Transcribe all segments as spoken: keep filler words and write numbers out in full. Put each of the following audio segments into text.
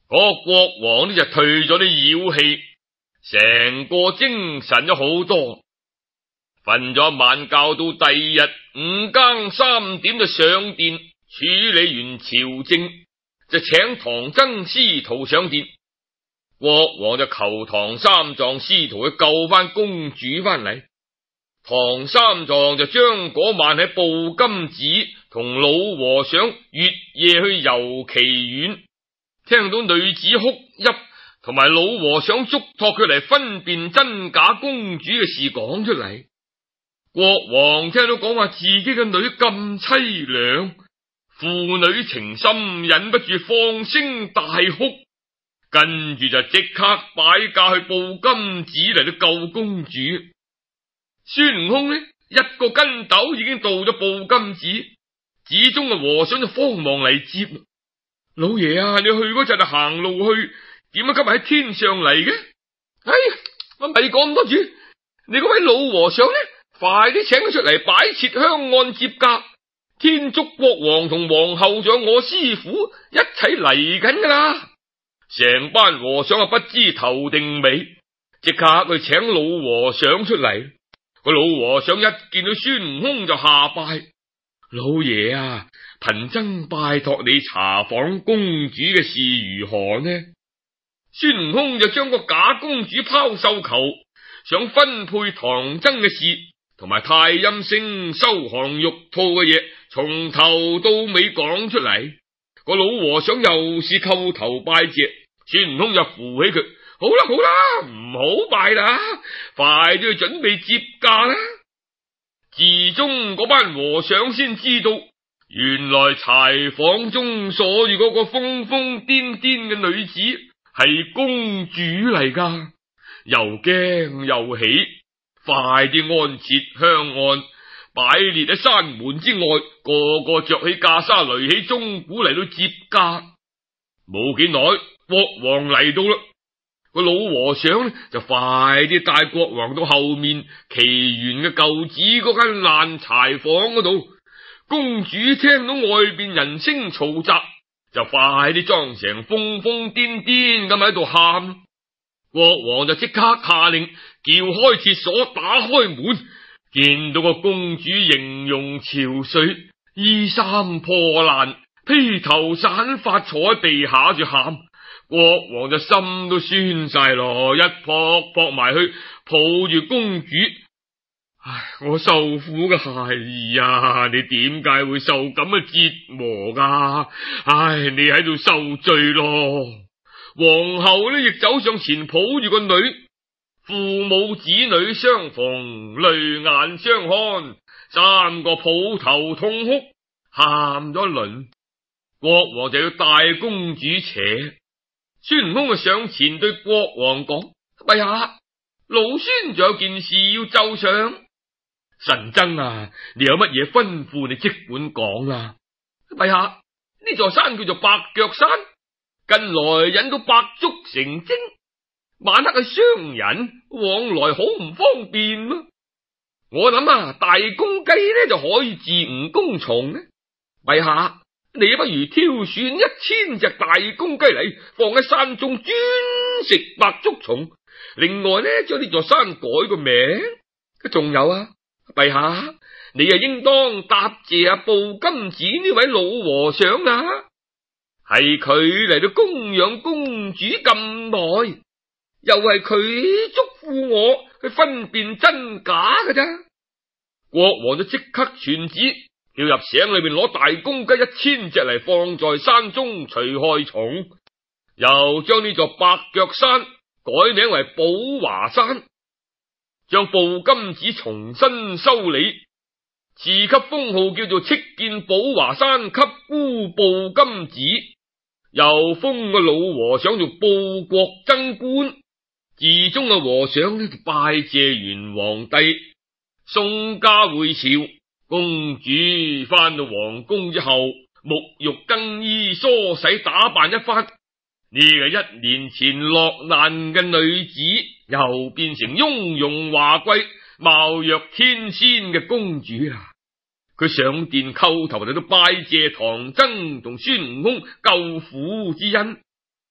嗰個國王呢就退咗啲妖氣，成個精神咗好多。瞓咗一晚覺，到第二日五更三點就上殿處理完朝政，就請唐僧師徒上殿。國王就求唐三藏師徒去救翻公主翻嚟。唐三藏就將嗰晚喺布金寺同老和尚月夜去遊奇園，聽到女子哭泣同埋老和尚囑託佢嚟分辨真假公主嘅事講出嚟。國王聽到講話自己嘅女咁淒涼，父女情深，忍不住放聲大哭，跟住就即刻擺駕去布金寺嚟到救公主。孫悟空呢，一個跟斗已經到咗布金寺，寺中嘅和尚就慌忙嚟接。老爺啊，你去嗰陣行路去，點解今日喺天上嚟嘅？哎呀，我咪講咁多住，你嗰位老和尚呢，快啲請佢出嚟擺設香案接駕，天竺國王同皇后仲有我師父一齊嚟緊噶啦。成班和尚啊不知頭定尾，即刻去請老和尚出嚟。個老和尚一見到孫悟空就下拜，老爺啊，貧僧拜託你查訪公主嘅事如何呢？孫悟空就將個假公主拋繡球想分配唐僧嘅事，同埋太陰星收降玉兔嘅嘢，從頭到尾講出嚟。個老和尚又是叩頭拜謝，孫悟空就扶起佢。好啦好啦，唔好拜啦，快啲去準備接駕啦。寺中嗰班和尚先知道，原來柴房中鎖住嗰個瘋瘋癲癲嘅女子係公主嚟噶，又驚又喜，快啲安設香案，擺列喺山門之外，個個着起袈裟，擂起鐘鼓嚟到接駕。冇幾耐，國王嚟到啦。個老和尚呢就快啲帶國王到後面奇園嘅舊址嗰間爛柴房嗰度。公主聽到外邊人聲嘈雜，就快啲裝成瘋瘋癲癲咁喺度喊。國王就即刻下令叫開鐵鎖，打開門，見到個公主形容憔悴，衣衫破爛，披頭散髮坐喺地下住喊。國王就心都酸晒咯，一撲撲埋去抱住公主。唉，我受苦嘅孩兒啊，你點解會受咁嘅折磨噶？唉，你喺度受罪咯。皇后呢亦走上前抱住個女，父母子女相逢，淚眼相看，三個抱頭痛哭，喊咗一輪。國王就要帶公主扯。孫悟空就上前對國王講：陛下，老孫仲有件事要奏上。神僧啊，你有乜嘢吩咐，你即管講啦。陛下，呢座山叫做白腳山，近來引到百足成精，晚黑嘅商人往來好唔方便咯。我諗啊，大公雞呢就可以治蜈蚣蟲呢。陛下，你不如挑選一千隻大公雞嚟，放喺山中專食百足蟲。另外呢，將呢座山改個名。仲有啊，陛下，你啊應當答謝啊布金寺呢位老和尚啊，係佢嚟到供養公主咁耐，又係佢囑咐我去分辨真假㗎咋。國王就即刻傳旨，要入省裏邊攞大公雞一千隻嚟，放在山中除害蟲，又將呢座白腳山改名為寶華山，將布金寺重新修理，賜給封號叫做戚見寶華山給孤布金寺，又封個老和尚做布國僧官。寺中嘅和尚呢拜謝完皇帝，送駕回朝。公主翻到皇宮之後，沐浴更衣，梳洗打扮一番，呢個一年前落難嘅女子又變成雍容華貴、貌若天仙嘅公主啦。佢上殿叩頭嚟到拜謝唐僧同孫悟空救苦之恩。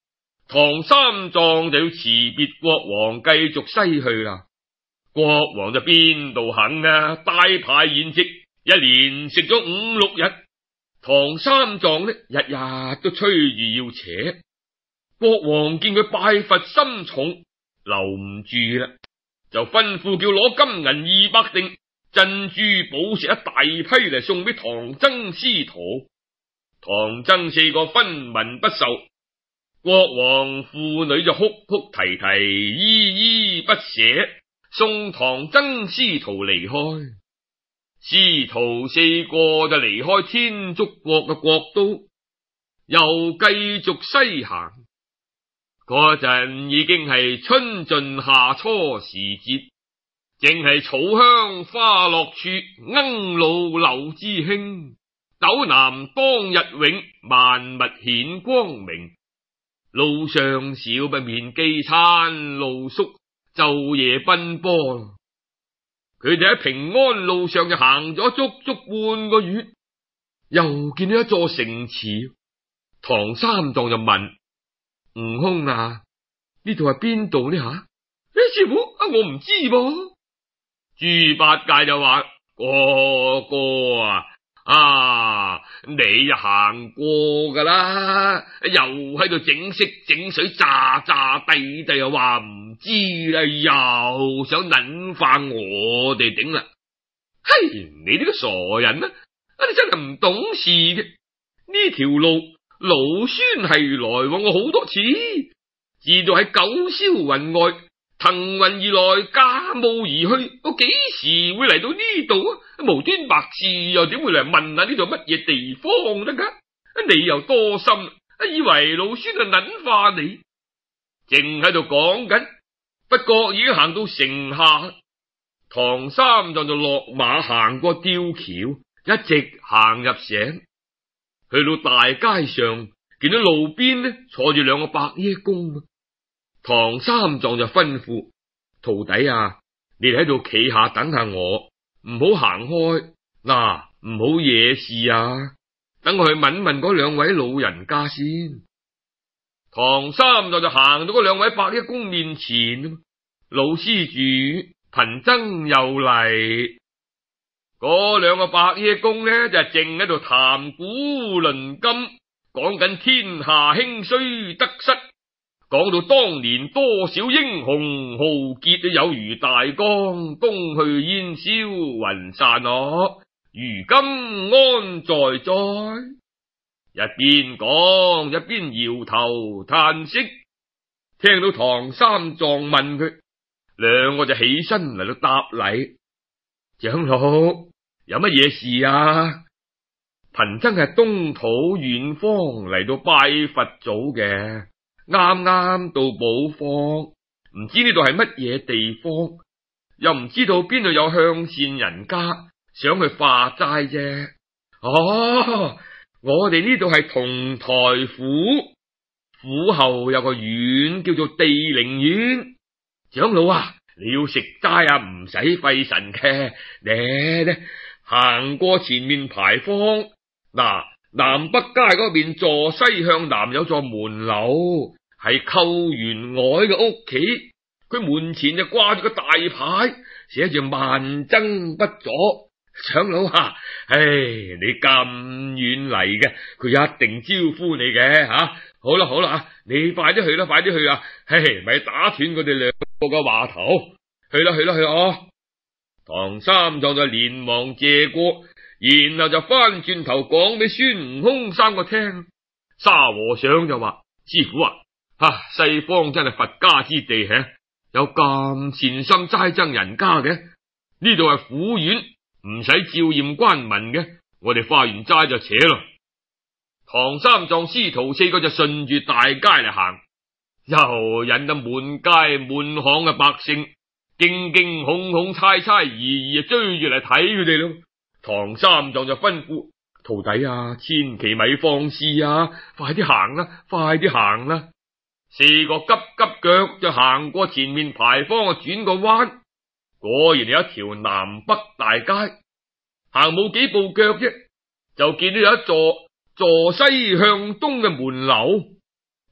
唐三藏就要辭別國王，繼續西去啦。國王就邊度肯啊？大排筵席，一連食咗五六日。唐三藏呢，日日都催住要扯。國王見佢拜佛心重，留唔住啦，就吩咐叫攞金銀二百錠、珍珠寶石一大批嚟送俾唐僧師徒。唐僧四個分文不受，國王父女就哭哭啼啼，依依不捨，送唐僧師徒離開。師徒四個就離開天竺國嘅國都，又繼續西行。嗰陣已經係春盡夏初時節，正係草香花落處，鶯露流之興。斗南當日永，萬物顯光明。路上少不免飢餐露宿，晝夜奔波。佢哋喺平安路上就行咗足足半個月，又見到一座城池。唐三藏就問悟空啊，呢度係邊度呢吓？誒，師傅啊，我唔知噃。豬八戒就話：哥哥啊，啊，你就行過噶啦，又喺度整色整水，詐詐諦諦又話唔知啦，又想撚化我哋頂啦。嘿，你呢個傻人啊，你真係唔懂事嘅。呢條路老孫係來往過好多次，知道喺九霄雲外騰雲而來，駕霧而去，我幾時會嚟到呢度啊？無端白事又點會嚟問下呢度乜嘢地方得噶？你又多心，以為老孫係撚化你，正喺度講緊，不過已經行到城下。唐三藏就落馬行過吊橋，一直行入城。去到大街上，見到路邊呢坐住兩個白耶公。唐三藏就吩咐徒弟啊，你哋喺度企下等下我，唔好行開，嗱，唔好惹事啊，等我去問問嗰兩位老人家先。唐三藏就行到嗰兩位白耶公面前，老施主，貧僧又嚟。嗰兩個白耶公呢，就係正喺度談古論今，講緊天下興衰得失，講到當年多少英雄豪傑有如大江，東去煙消雲散咯，如今安在在？一邊講一邊搖頭嘆息。聽到唐三藏問佢，兩個就起身嚟到答禮。長老，有乜嘢事啊？貧僧係東土遠方嚟到拜佛祖嘅，啱啱到寶方，唔知呢度係乜嘢地方，又唔知道邊度有向善人家，想去化齋啫。哦，我哋呢度係同台府，府後有個縣叫做地靈縣。長老啊，你要食齋啊，唔使費神嘅，你呢行過前面牌坊，嗱，南北街嗰邊坐西向南有座門樓，係寇員外嘅屋企，佢門前就掛住個大牌，寫住萬僧不阻。長老啊，唉，你咁遠嚟嘅，佢一定招呼你嘅吓、啊。好啦好啦，你快啲去啦，快啲去啊！嘿，咪打斷佢哋兩個嘅話頭，去啦去啦去啊！唐三藏就連忙謝過，然後就翻轉頭講俾孫悟空三個聽。沙和尚就話：師傅啊，啊西方真係佛家之地，吓有咁善心齋僧人家嘅，呢度係府院，唔使照驗關門嘅，我哋化完齋就扯咯。唐三藏師徒四個就順住大街嚟行，又引得滿街滿巷嘅百姓驚驚恐恐、猜猜疑疑追住嚟睇佢哋咯。唐三藏就吩咐徒弟啊，千祈咪放肆啊，快啲行啦，快啲行啦！四個急急腳就行過前面牌坊，啊轉個彎，果然有一條南北大街。行冇幾步腳啫，就見到有一座坐西向東嘅門樓，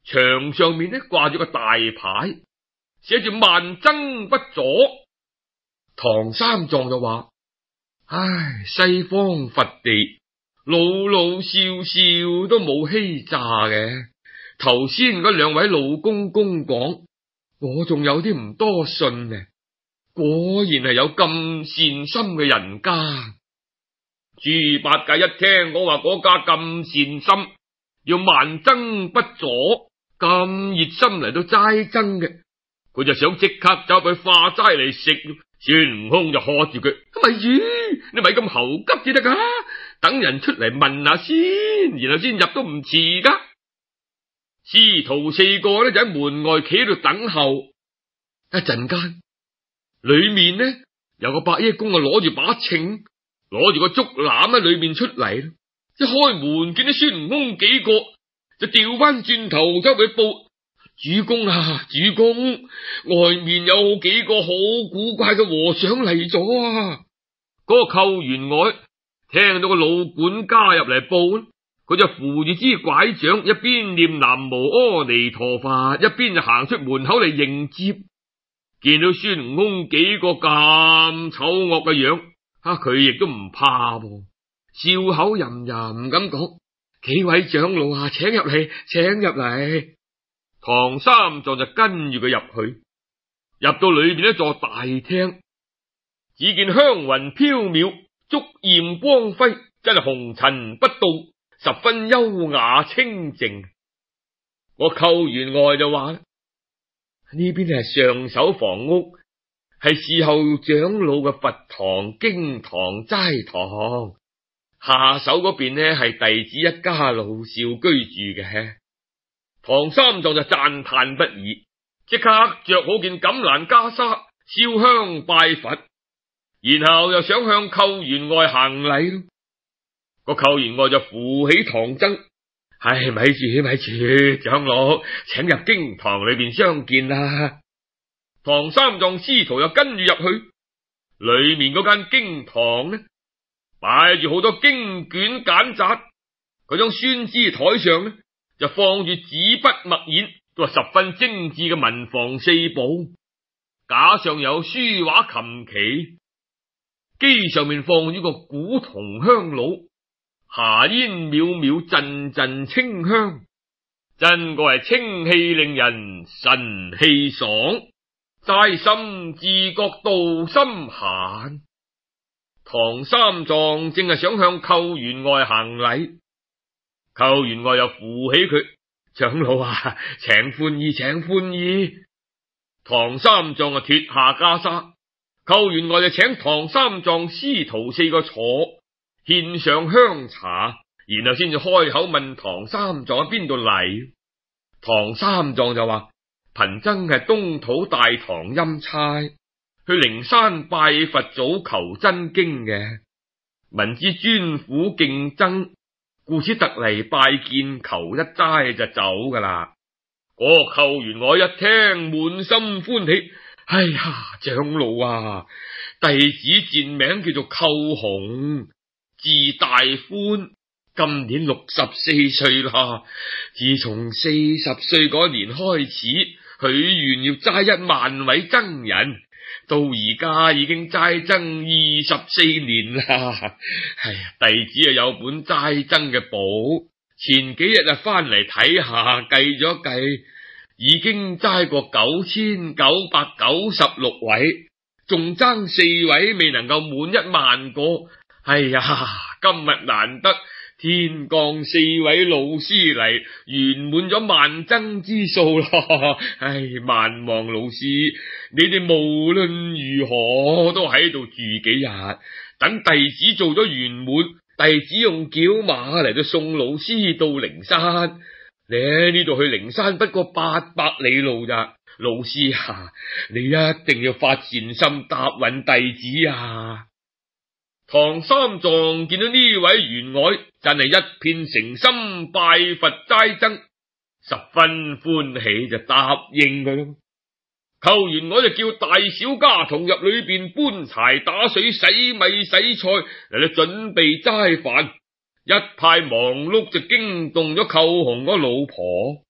牆上面呢掛住個大牌，寫住萬僧不阻。唐三藏就話：唉，西方佛地，老老少少都冇欺詐嘅。頭先嗰兩位老公公講，我仲有啲唔多信呢。果然係有咁善心嘅人家。豬八戒一聽我話嗰家咁善心，要萬僧不阻，咁熱心嚟到齋僧嘅，佢就想即刻走去化齋嚟食。孫悟空就喝住佢：咪住，你咪咁猴急至得噶，等人出嚟問下先，然後先入都唔遲噶。師徒四個呢就喺門外企喺度等候。一陣間，裏面呢有個白衣公啊，攞住把秤，攞住個竹籃喺裏面出嚟。一開門見到孫悟空幾個，就調翻轉頭走去報：主公啊，主公，外面有好幾個好古怪嘅和尚嚟咗啊！嗰、那個寇員外聽到個老管家入嚟報，佢就扶住支拐杖，一邊念南無阿彌陀佛，一邊就行出門口嚟迎接。見到孫悟空幾個咁醜惡嘅樣，吓佢亦都唔怕，笑口吟吟咁講：幾位長老啊，請入嚟，請入嚟。唐三藏就跟住佢入去，入到裏邊一座大廳，只見香雲飄渺，竹焰光輝，真係紅塵不動，十分優雅清靜。我寇員外就話：呢邊係上手房屋，係侍候長老嘅佛堂、經堂、齋堂；下手嗰邊呢係弟子一家老少居住嘅。唐三藏就讚嘆不已，即刻着好件錦蘭袈裟，燒香拜佛，然後又想向寇員外行禮咯。個寇員外就扶起唐僧：唉，咪住咪住，長老，請入經堂裏邊相見啦。唐三藏師徒又跟住入去，裏面嗰間經堂呢，擺住好多經卷簡札，嗰張宣紙台上呢，就放住紙筆墨硯，都係十分精緻嘅文房四寶。架上有書畫琴棋，機上面放住個古銅香爐，霞煙渺渺，陣陣清香，真個係清氣令人神氣爽，齋心自覺道心閒。唐三藏正係想向寇員外行禮，寇員外又扶起佢：長老啊，請寬衣，請寬衣。唐三藏啊脫下袈裟，寇員外就請唐三藏師徒四個坐，獻上香茶，然後先至開口問唐三藏喺邊度嚟。唐三藏就話：貧僧係東土大唐欽差，去靈山拜佛祖求真經嘅，聞知尊府競爭，故此特嚟拜見，求一齋就走噶啦。嗰個寇員外一聽，滿心歡喜：哎呀，長老啊，弟子賤名叫做寇洪，字大歡，今年六十四歲啦。自從四十歲嗰年開始，許願要齋一萬位僧人，到而家已經齋僧二十四年啦。哎呀，弟子啊有本齋僧嘅簿，前幾日啊翻嚟睇下，計咗計，已經齋過九千九百九十六位，仲爭四位未能夠滿一萬個。哎呀，今日難得天降四位老師嚟，圓滿咗萬僧之數啦！唉，萬望老師，你哋無論如何都喺度住幾日，等弟子做咗圓滿，弟子用轎馬嚟到送老師到靈山。你呢度去靈山不過八百里路咋，老師啊，你一定要發善心答允弟子啊！唐三藏見到呢位員外，真係一片誠心拜佛齋僧，十分歡喜就答應佢咯。寇員外就叫大小家童入裏邊搬柴打水洗米洗菜嚟到準備齋飯，一派忙碌就驚動咗寇洪嗰老婆。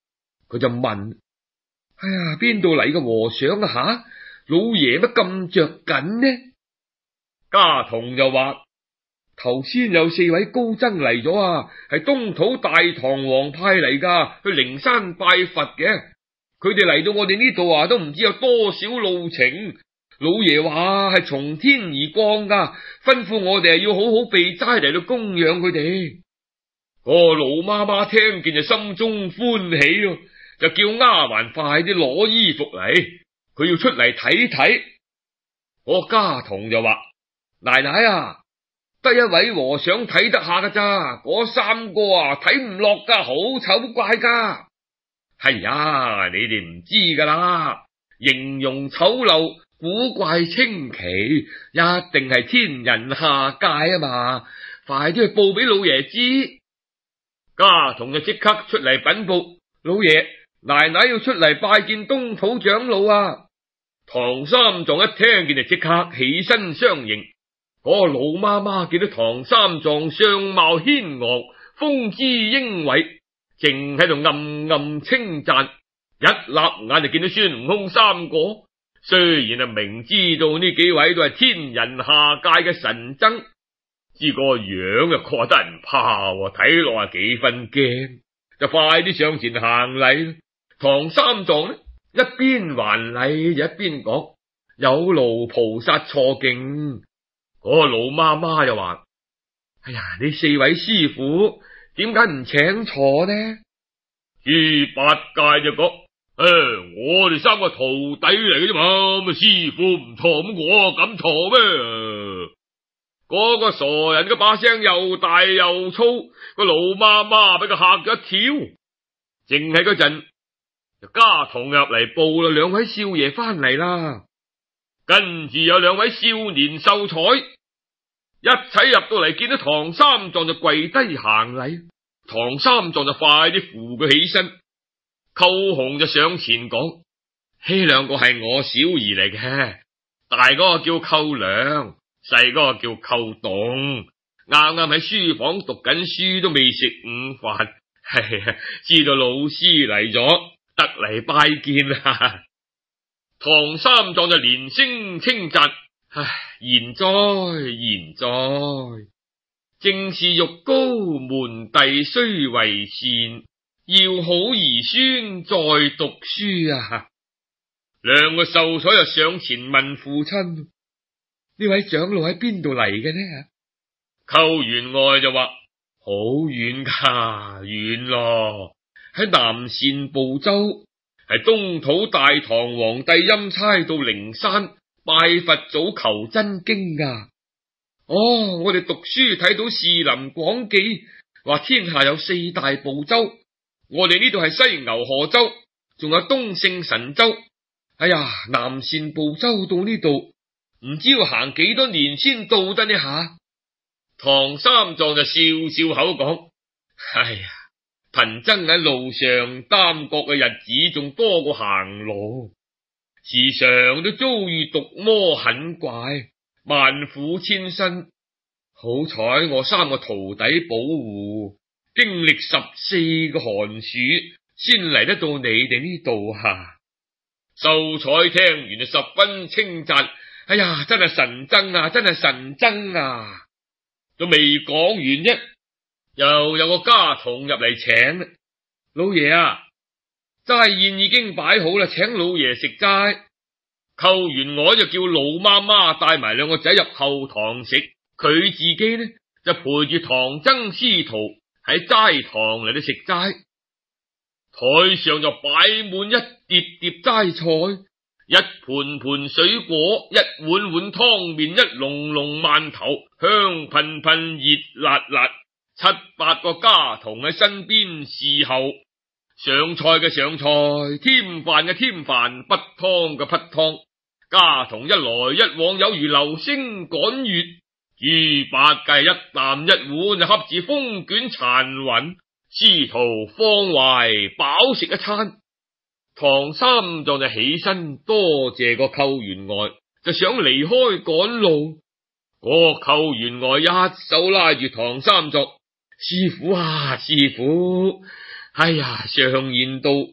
佢就問：哎呀，邊度嚟嘅和尚啊？吓，老爺乜咁着緊呢？ 家童就話： 頭先有四位高僧嚟咗啊，係東土大唐王派嚟噶，去靈山拜佛嘅。佢哋嚟到我哋呢度啊，都唔知有多少路程。老爺話係從天而降噶，吩咐我哋要好好備齋嚟到供養佢哋。 個老媽媽聽見就心中歡喜咯，就叫丫鬟快啲攞衣服嚟，佢要出嚟睇睇。 我家童就話：奶奶啊，得一位和尚睇得下噶咋，嗰三個啊睇唔落噶，好醜怪噶。 係呀，你哋唔知噶啦，形容醜陋、古怪、清奇，一定係天人下界啊嘛！快啲去報俾老爺知。家童就即刻出嚟稟報： 老爺，奶奶要出嚟拜見東土長老啊！ 唐三藏一聽見就即刻起身相迎。嗰個老媽媽見到唐三藏相貌軒昂，風姿英偉，正喺度暗暗稱讚，一立眼就見到孫悟空三個。雖然係明知道呢幾位都係天人下界嘅神僧，知個樣又覺得人怕，睇落啊幾分驚，就快啲上前行禮。唐三藏呢，一邊還禮一邊講：有勞菩薩錯敬。嗰個老媽媽又話： 哎呀，呢四位師傅點解唔請坐呢？ 豬八戒就講：誒、哎，我哋三個徒弟嚟嘅啫嘛，咁師傅唔坐，咁我敢坐咩？嗰、那個傻人嘅把聲又大又粗，個老媽媽俾佢嚇咗一跳。正喺嗰陣，家童入嚟報啦，兩位少爺翻嚟啦。跟住有兩位少年秀才一齊入到嚟，見到唐三藏就跪低行禮。唐三藏就快啲扶佢起身。寇洪就上前講：呢兩個係我小兒嚟嘅，大嗰個叫寇良，細嗰個叫寇董，啱啱喺書房讀緊書，都未食午飯，係知道老師嚟咗，得嚟拜見啦。唐三藏就連聲稱讚：唉，賢哉賢哉，正是玉高門第雖為善，要好兒孫在讀書啊！兩個秀才又上前問父親： 呢位長老喺邊度嚟嘅呢？ 寇員外就話：好遠噶，遠咯，喺南贍部洲，係東土大唐皇帝欽差到靈山拜佛祖求真經噶。 哦，我哋讀書睇到《士林廣記》，話天下有四大部洲，我哋呢度係西牛賀州，仲有東勝神州。哎呀，南贍部洲到呢度，唔知要行幾多年先到得呢下。 唐三藏就笑笑口講：哎呀，貧僧喺路上耽擱嘅日子仲多過行路，時常都遭遇毒魔狠怪，萬苦千辛。好彩我三個徒弟保護，經歷十四個寒暑，先嚟得到你哋呢度啊！秀才聽完就十分稱讚：哎呀，真係神僧啊，真係神僧啊！都未講完啫，又有個家童入嚟請：老爺啊，齋宴已經擺好啦，請老爺食齋。寇員外就叫老媽媽帶埋兩個仔入後堂食，佢自己呢就陪住唐僧師徒喺齋堂嚟到食齋。台上就擺滿一碟碟齋菜，一盤盤水果，一碗碗湯麵，一籠籠饅頭，香噴噴，熱辣辣。七八個家童喺身邊侍候，上菜嘅上菜，添飯嘅添飯，滗湯嘅滗湯。家童一來一往，有如流星趕月。豬八戒一啖一碗就恰似風捲殘雲，師徒方懷飽食一餐。唐三藏就起身多謝個寇員外，就想離開趕路。嗰個寇員外一手拉住唐三藏：師傅啊，師傅，哎呀，常言道，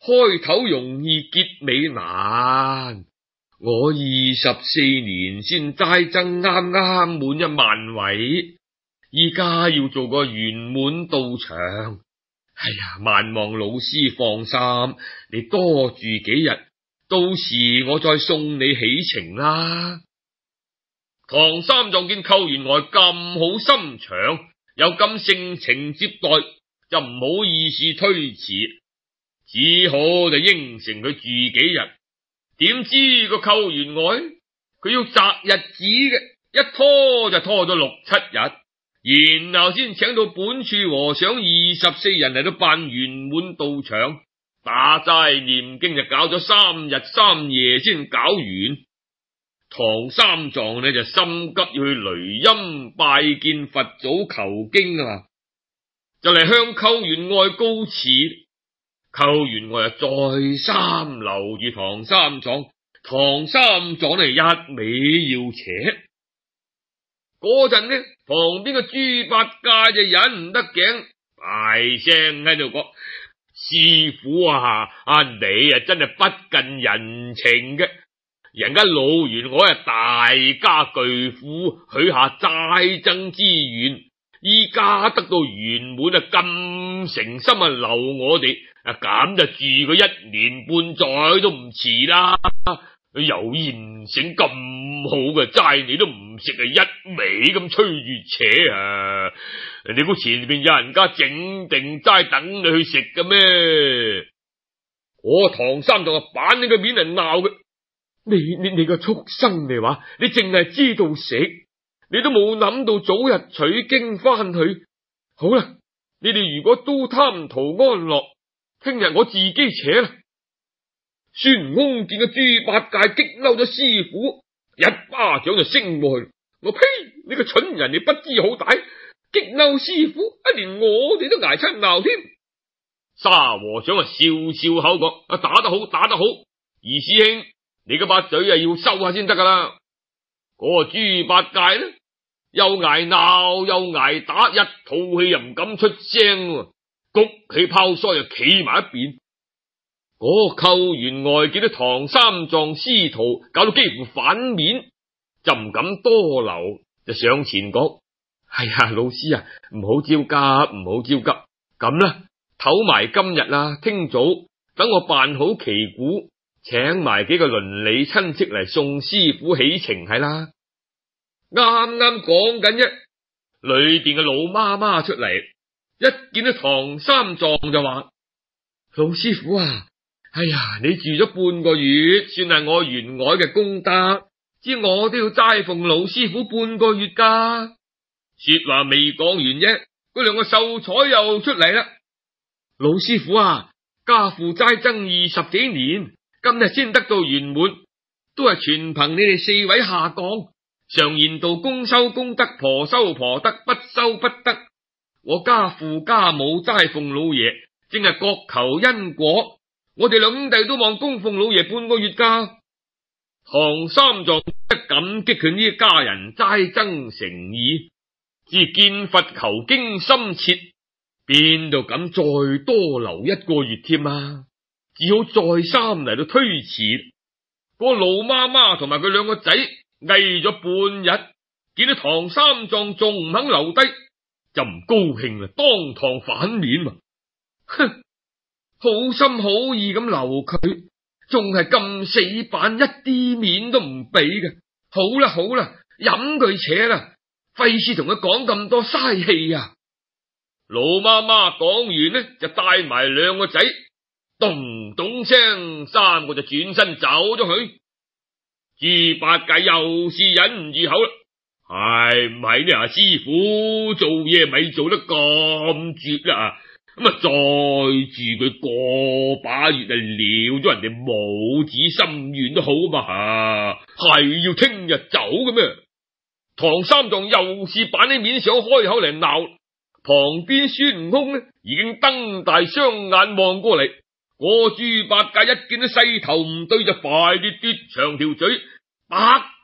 開頭容易結尾難。我二十四年先齋僧啱啱滿一萬位，依家要做個圓滿道場。哎呀，萬望老師放心，你多住幾日，到時我再送你起程啦。 唐三藏見寇員外咁好心腸，又咁盛情接待，就唔好意思推辭，只好就應承佢住幾日。點知個寇員外佢要擇日子嘅，一拖就拖咗六七日，然後先請到本處和尚二十四人嚟到辦圓滿道場，打齋念經就搞咗三日三夜先搞完。唐三藏呢就心急要去雷音拜見佛祖求經啊，就嚟向寇員外告辭。寇員外啊再三留住唐三藏，唐三藏呢一味要扯。嗰陣呢，旁邊嘅豬八戒就忍唔得頸，大聲喺度講：師父啊，啊你啊真係不近人情嘅。人家老員外係大家巨富，許下齋僧之願，依家得到圓滿啊，咁誠心啊留我哋啊，咁就住佢一年半載都唔遲啦。有現成咁好嘅齋，你都唔食啊，一味咁吹住扯啊！你估前邊有人家整定齋等你去食嘅咩？我唐三藏啊板你個面嚟鬧佢。你你你個畜生嚟話，你淨係知道食，你都冇諗到早日取經翻去。好啦，你哋如果都貪圖安樂，聽日我自己扯啦。孫悟空見個豬八戒激嬲咗師父，一巴掌就升過去。我呸！你個蠢人，你不知好歹，激嬲師父，一連我哋都挨親鬧添。沙和尚啊笑笑口講：啊打得好，打得好，二師兄。你個把嘴啊要收下先得噶啦！嗰個豬八戒呢，又挨鬧又挨打，一肚氣又唔敢出聲，谷起泡腮又企埋一邊。嗰個寇員外見到唐三藏師徒搞到幾乎反面，就唔敢多留，就上前講：哎呀，老師啊，唔好焦急，唔好焦急，咁啦，唞埋今日啦，聽早等我辦好旗鼓。請埋幾個鄰里親戚嚟送師父起程係啦。啱啱講緊啫，裏邊嘅老媽媽出嚟，一見到唐三藏就話：老師父啊，哎呀，你住咗半個月，算係我員外嘅功德，知我都要齋奉老師父半個月噶。說話未講完啫，嗰兩個秀才又出嚟啦。老師父啊，家父齋僧二十幾年。今日先得到圓滿，都係全憑你哋四位下降。常言道：公修公德，婆修婆德，不修不得。我家父家母齋奉老爺，正係各求因果。我哋兩兄弟都望供奉老爺半個月噶。唐三藏一感激佢呢家人齋僧誠意，至見佛求經深切，邊度敢再多留一個月添啊？只好再三嚟到推辭。嗰個老媽媽同埋佢兩個仔翳咗半日，見到唐三藏仲唔肯留低，就唔高興啦，當堂反面嘛。哼，好心好意咁留佢，仲係咁死板，一啲面都唔俾嘅。好啦好啦，飲佢扯啦，費事同佢講咁多嘥氣啊！老媽媽講完呢，就帶埋兩個仔。咚咚聲，三個就轉身走咗去。豬八戒又是忍唔住口啦，係唔係呢？啊，師傅做嘢咪做得咁絕啦？咁啊，再住佢個把月啊，了咗人哋母子心願都好嘛，係要聽日走嘅咩？唐三藏又是板喺面上開口嚟鬧，旁邊孫悟空呢已經瞪大雙眼望過嚟。我豬八戒一見到勢頭唔對，就快啲嘟長條嘴，白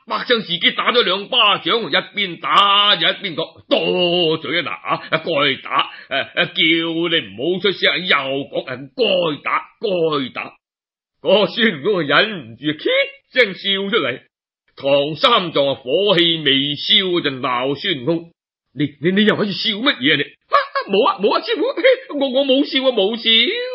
白將自己打咗兩巴掌，一邊打就一邊講多嘴啊嗱啊，該打誒誒，叫你唔好出聲，又講誒該打該打。嗰個孫悟空忍唔住，咳聲笑出嚟。唐三藏啊，火氣未消嗰陣鬧孫悟空：你你你又喺度笑乜嘢啊你？啊冇啊冇啊，師傅，我我冇笑啊冇笑。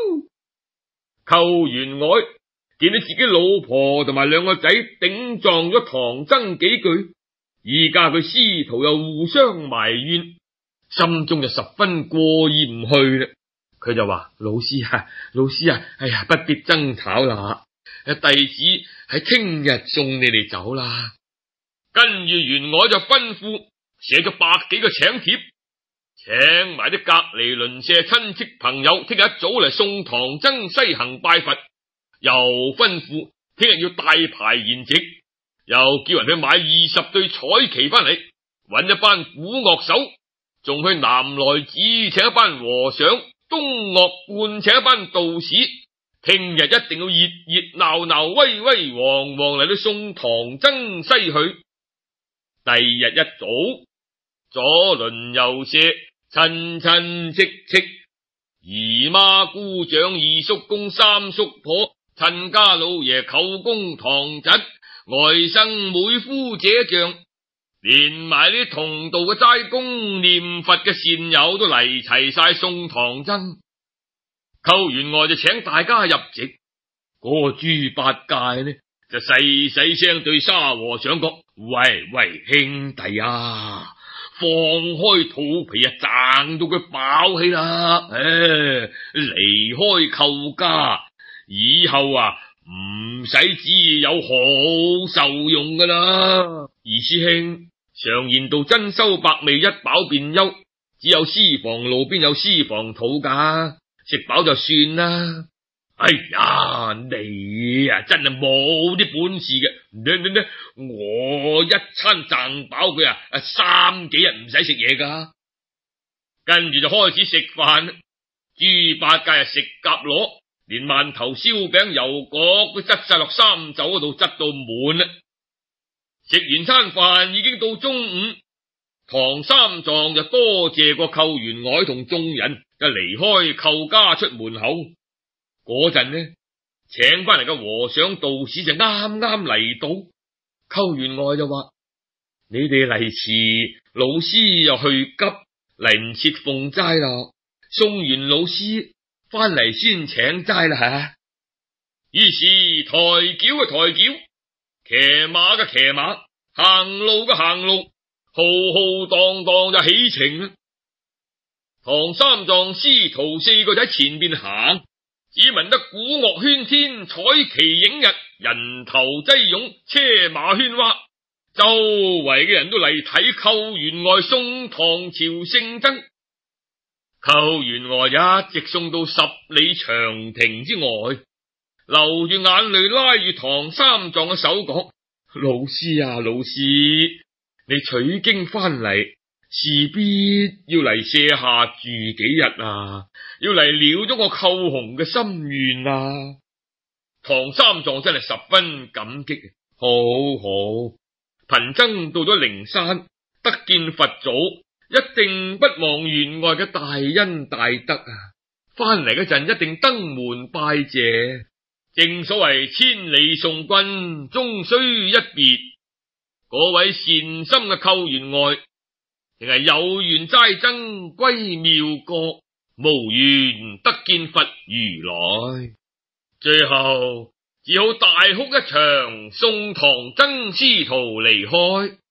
寇員外見到自己老婆同埋兩個仔頂撞咗唐僧幾句，而家佢師徒又互相埋怨，心中就十分過意唔去啦。佢就話：老師啊，老師啊，哎呀，不必爭吵啦，弟子喺聽日送你哋走啦。跟住員外就吩咐寫咗百幾個請帖，請埋啲隔籬鄰舍親戚朋友，聽日一早嚟送唐僧西行拜佛。又吩咐聽日要大排筵席，又叫人去買二十對彩旗翻嚟，揾一班鼓樂手，仲去南來寺請一班和尚，東嶽觀請一班道士。聽日一定要熱熱鬧鬧、威威煌煌嚟到送唐僧西去。第二日一早，左鄰右舍、親親戚戚、姨媽姑丈、二叔公、三叔婆、親家老爺、舅公堂侄、外甥妹夫姐丈，連埋啲同道嘅齋公念佛嘅善友都嚟齊晒送唐僧。寇員外就請大家入席，嗰、那個豬八戒呢就細細聲對沙和尚講：喂喂，兄弟啊，放開肚皮啊，賺到佢飽氣啦！唉，離開寇家以後啊，唔使旨意有好受用噶啦。二師兄常言道：珍饈百味，一飽便休。只有私房路邊有私房土噶，食飽就算啦。哎呀，你啊真係冇啲本事嘅，你你你，我一餐賺飽佢啊，三幾日唔使食嘢噶。跟住就開始食飯，豬八戒啊食夾螺，連饅頭、燒餅、油角都執晒落三袖嗰度，執到滿啦。食完餐飯已經到中午，唐三藏就多謝過寇員外同眾人，就離開寇家出門口。嗰陣呢，請翻嚟嘅和尚道士就啱啱嚟到，寇員外就話：你哋嚟遲，老師又去急，嚟唔切奉齋啦，送完老師翻嚟先請齋啦吓。於是抬轎嘅抬轎，騎馬嘅騎馬，行路嘅行路，浩浩蕩蕩就起程啦。唐三藏師徒四個就喺前邊行，只聞得鼓樂喧天，彩旗映日，人頭擠擁，車馬喧嘩，周圍嘅人都嚟睇寇員外送唐朝聖僧。寇員外一直送到十里長亭之外，流住眼淚拉住唐三藏嘅手講：老師啊，老師，你取經翻嚟，事必要嚟舍下住幾日啊，要嚟了咗我寇洪嘅心願啊。唐三藏真係十分感激，好好，貧僧到咗靈山，得見佛祖，一定不忘員外嘅大恩大德啊！翻嚟嗰陣一定登門拜謝。正所謂千里送君，終須一別。嗰位善心嘅寇員外，定係有緣齋僧歸妙國，無緣得見佛如來。最後只好大哭一場，送唐僧師徒離開。